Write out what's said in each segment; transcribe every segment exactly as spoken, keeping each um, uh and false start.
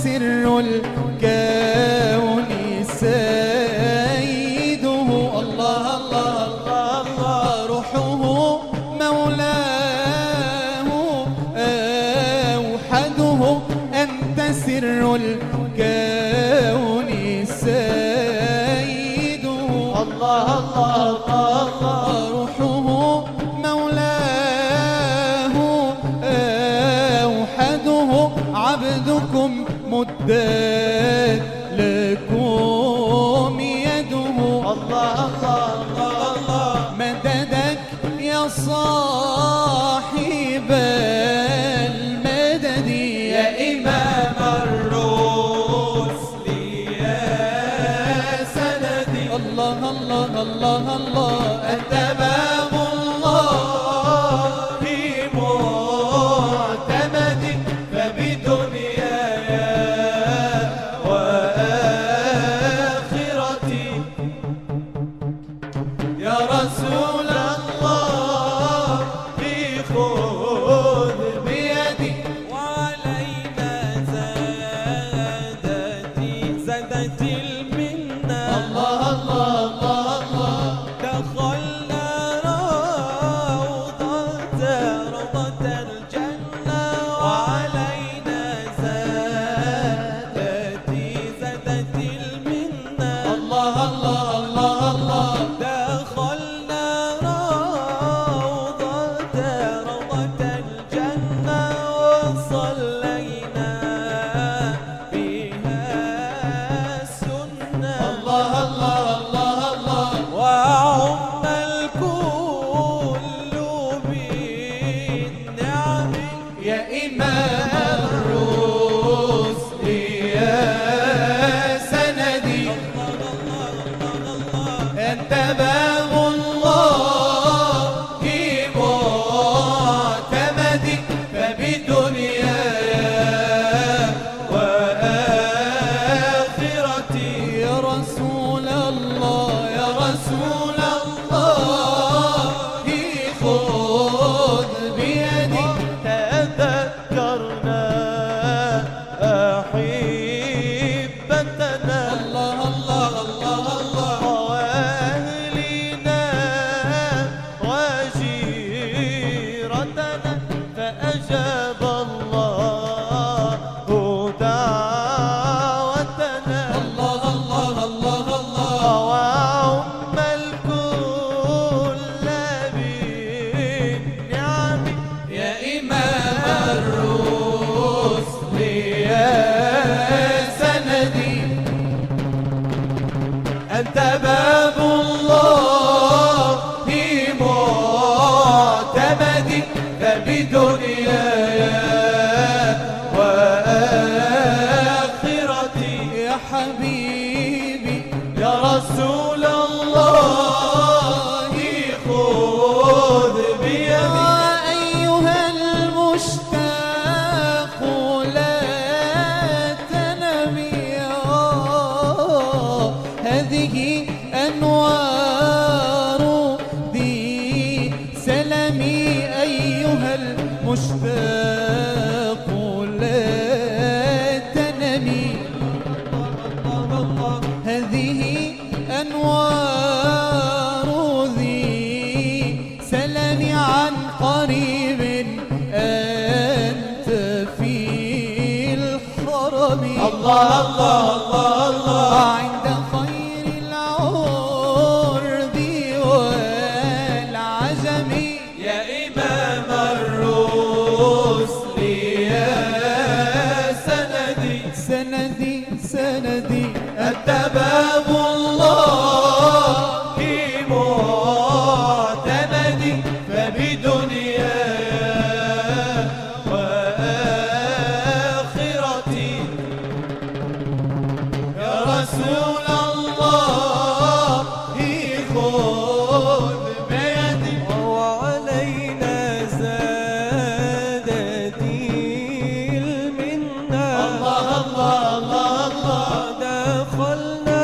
سر الكون سيده. الله الله الله الله روحه مولاه أوحده. أنت سر الكون سيده. الله الله الله روحه مولاه أوحده. عبدكم مدت لكم يده. الله الله الله مددك يا صاحب المدد يا إمام الرسل يا سندي. الله الله الله الله أنت باب الله معتمدي. فبدنياي وآخرتي يا رسول الله خذ بيدي. وعلينا زادتي زادتي المنة. الله الله الله الله دخلنا روضة روضة الجنة. وعلينا زادتي زادتي المنة. الله الله الله الله دخلنا روضة روضة الجنة. وصلينا بها السنة. الله الله الله الله وعم الكل بالنعم. يا إمام الرسل يا سندي. أنت باب الله معتمدي. فبدنياي وآخرتي يا رسول الله يا رسول الله خذ بيدي. تذكرنا أحبتنا. الله الله الله الله وأهلنا وجيرتنا. فأجاب الله دعوتنا. الله الله الله الله وعم الكل بالنعم. يا إمام الرسل يا سندي. أنت باب الله معتمدي. فبدنياي وآخرتي يا حبيبي يا رسول الله خذ بيدي. أيها المشتاق لا تنمي. هذه أنوار دي سلمي. أيها المشتاق لا تنمي. هذه أنوار ذي سلم. عن قريب أنت في الحرم. الله الله الله الله عند خير العرب والعجم. يا إمام الرسل يا سندي. سندي سندي أنت باب الله معتمدي. فبدنياي وآخرتي يا رسول الله خذ بيدي. وعلينا زادتي المنة. الله الله الله الله دخلنا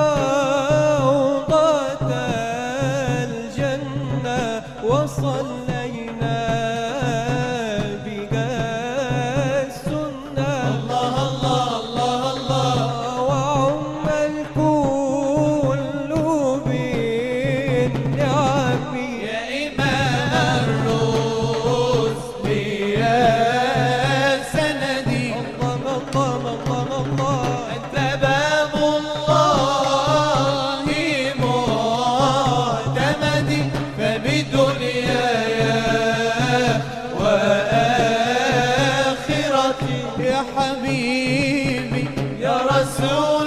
روضة الجنة. وصلينا بها السنة. الله الله الله الآخرة يا حبيبي يا رسول